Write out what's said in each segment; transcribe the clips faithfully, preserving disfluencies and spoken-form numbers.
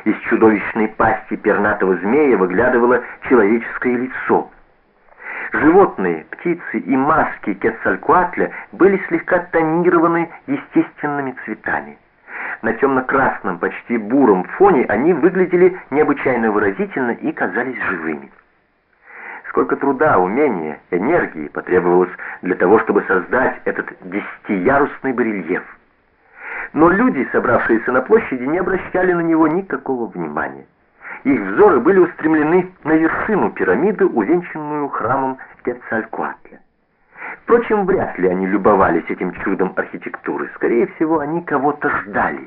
Из чудовищной пасти пернатого змея выглядывало человеческое лицо. Животные, птицы и маски Quetzalcoatl были слегка тонированы естественными цветами. На темно-красном, почти буром фоне они выглядели необычайно выразительно и казались живыми. Сколько труда, умения, энергии потребовалось для того, чтобы создать этот десятиярусный барельеф. Но люди, собравшиеся на площади, не обращали на него никакого внимания. Их взоры были устремлены на вершину пирамиды, увенчанную храмом Quetzalcoatl. Впрочем, вряд ли они любовались этим чудом архитектуры. Скорее всего, они кого-то ждали.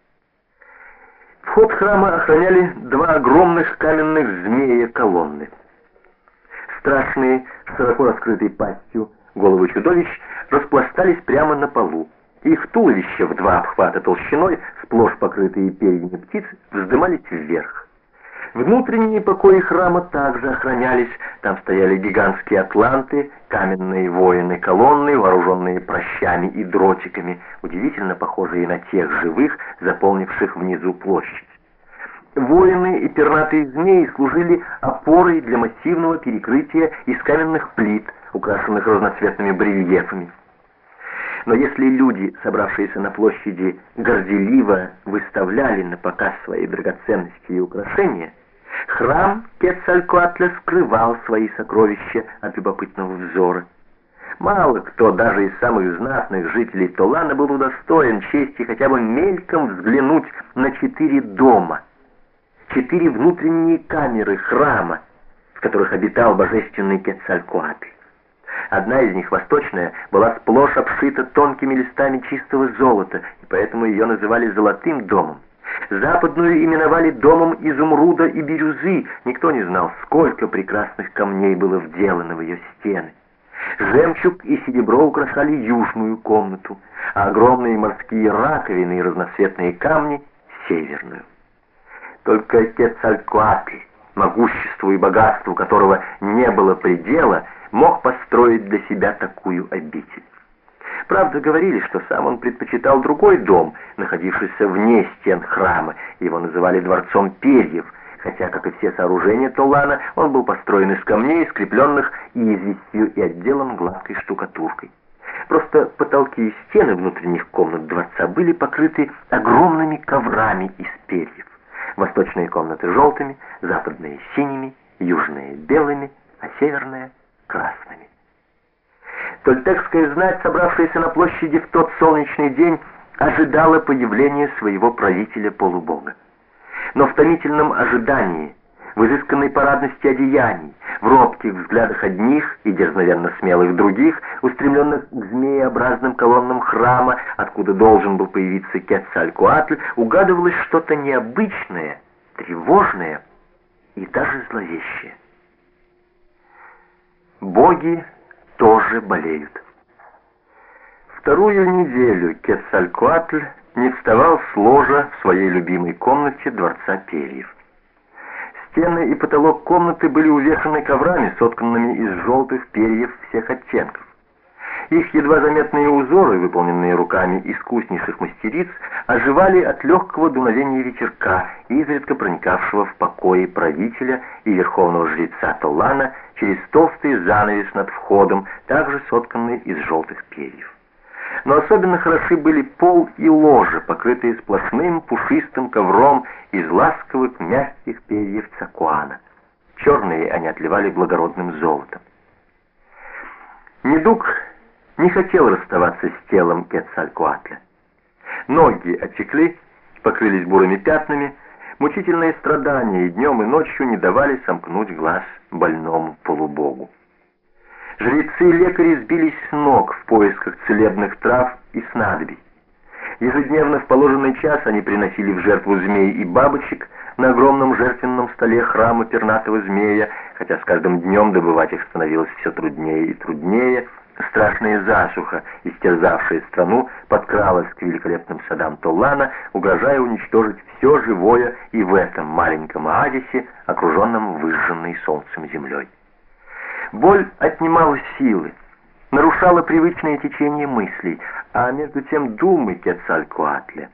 Вход храма охраняли два огромных каменных змея-колонны. Страшные, широко раскрытой пастью головы чудовищ распластались прямо на полу. Их туловища в два обхвата толщиной, сплошь покрытые перьями птиц, вздымались вверх. Внутренние покои храма также охранялись. Там стояли гигантские атланты, каменные воины-колонны, вооруженные прощами и дротиками, удивительно похожие на тех живых, заполнивших внизу площадь. Воины и пернатые змеи служили опорой для массивного перекрытия из каменных плит, украшенных разноцветными барельефами. Но если люди, собравшиеся на площади, горделиво выставляли на показ свои драгоценности и украшения, храм Quetzalcoatl скрывал свои сокровища от любопытного взора. Мало кто, даже из самых знатных жителей Толана, был удостоен чести хотя бы мельком взглянуть на четыре дома, четыре внутренние камеры храма, в которых обитал божественный Quetzalcoatl. Одна из них, восточная, была сплошь обшита тонкими листами чистого золота, и поэтому ее называли «золотым домом». Западную именовали «домом изумруда и бирюзы». Никто не знал, сколько прекрасных камней было вделано в ее стены. Жемчуг и серебро украшали южную комнату, а огромные морские раковины и разноцветные камни — северную. Только Quetzalcoatl, могуществу и богатству которого не было предела, мог построить для себя такую обитель. Правда, говорили, что сам он предпочитал другой дом, находившийся вне стен храма. Его называли «дворцом перьев», хотя, как и все сооружения Толана, он был построен из камней, скрепленных и известью, и отделан гладкой штукатуркой. Просто потолки и стены внутренних комнат дворца были покрыты огромными коврами из перьев. Восточные комнаты желтыми, западные синими, южные белыми, а северная красными. Тольтекская знать, собравшаяся на площади в тот солнечный день, ожидала появления своего правителя-полубога. Но в томительном ожидании, в изысканной парадности одеяний, в робких взглядах одних и дерзновенно смелых других, устремленных к змееобразным колоннам храма, откуда должен был появиться Quetzalcoatl, угадывалось что-то необычное, тревожное и даже зловещее. Боги тоже болеют. Вторую неделю Quetzalcoatl не вставал с ложа в своей любимой комнате Дворца перьев. Стены и потолок комнаты были увешаны коврами, сотканными из желтых перьев всех оттенков. Их едва заметные узоры, выполненные руками искуснейших мастериц, оживали от легкого дуновения ветерка, изредка проникавшего в покои правителя и верховного жреца Толана через толстый занавес над входом, также сотканный из желтых перьев. Но особенно хороши были пол и ложа, покрытые сплошным пушистым ковром из ласковых мягких перьев цакуана. Черные они отливали благородным золотом. Недуг не хотел расставаться с телом Quetzalcoatl. Ноги отекли, покрылись бурыми пятнами, мучительные страдания и днем, и ночью не давали сомкнуть глаз больному полубогу. Жрецы и лекари сбились с ног в поисках целебных трав и снадобий. Ежедневно в положенный час они приносили в жертву змей и бабочек на огромном жертвенном столе храма пернатого змея, хотя с каждым днем добывать их становилось все труднее и труднее. Страшная засуха, истерзавшая страну, подкралась к великолепным садам Толана, угрожая уничтожить все живое и в этом маленьком оазисе, окруженном выжженной солнцем землей. Боль отнимала силы, нарушала привычное течение мыслей, а между тем думы Quetzalcoatl